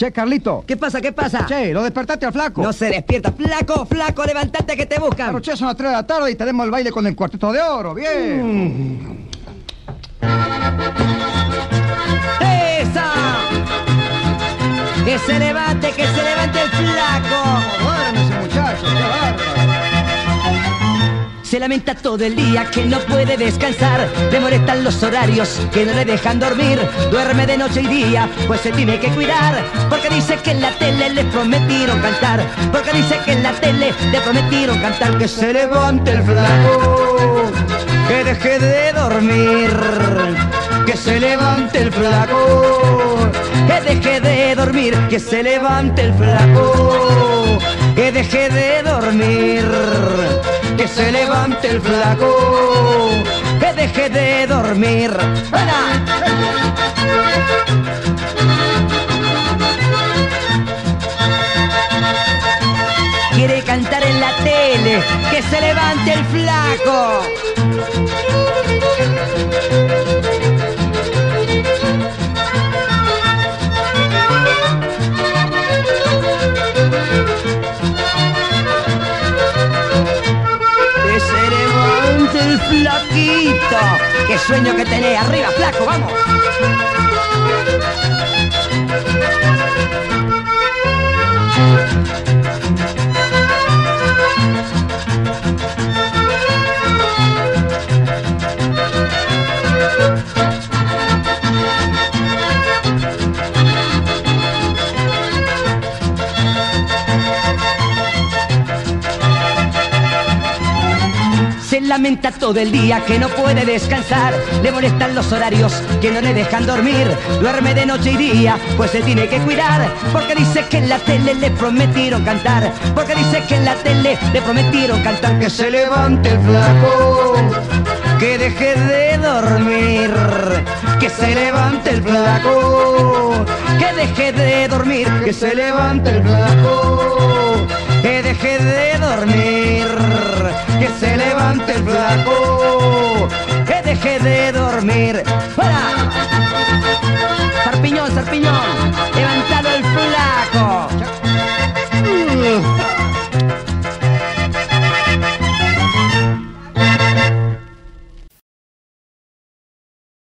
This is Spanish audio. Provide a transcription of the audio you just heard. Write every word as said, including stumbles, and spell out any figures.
Che, Carlito. ¿Qué pasa? ¿Qué pasa? Che, lo despertaste al flaco. No se despierta. Flaco, flaco, levántate que te buscan. Claro, che, son las tres de la tarde y tenemos el baile con el Cuarteto de Oro. Bien. Mm. ¡Esa! Que se levante, que se levante el flaco. Duérmese, muchacho, qué bárbaro. Se lamenta todo el día que no puede descansar. Le molestan los horarios que no le dejan dormir. Duerme de noche y día, pues se tiene que cuidar. Porque dice que en la tele le prometieron cantar. Porque dice que en la tele le prometieron cantar. Que se levante el flaco, que deje de dormir. Que se levante el flaco, que deje de dormir. Que se levante el flaco, que deje de dormir. Que se levante el flaco, que deje de dormir. ¡Ven! Quiere cantar en la tele, que se levante el flaco. El flaquito, qué sueño que tenés. Arriba, flaco, vamos. Se lamenta todo el día que no puede descansar. Le molestan los horarios que no le dejan dormir. Duerme de noche y día, pues se tiene que cuidar. Porque dice que en la tele le prometieron cantar. Porque dice que en la tele le prometieron cantar. Que se levante el flaco, que deje de dormir. Que se levante el flaco, que deje de dormir. Que se levante el flaco, que deje de dormir. Que se levante el flaco, que deje de dormir. ¡Fuera! Sarpiñón, Sarpiñón.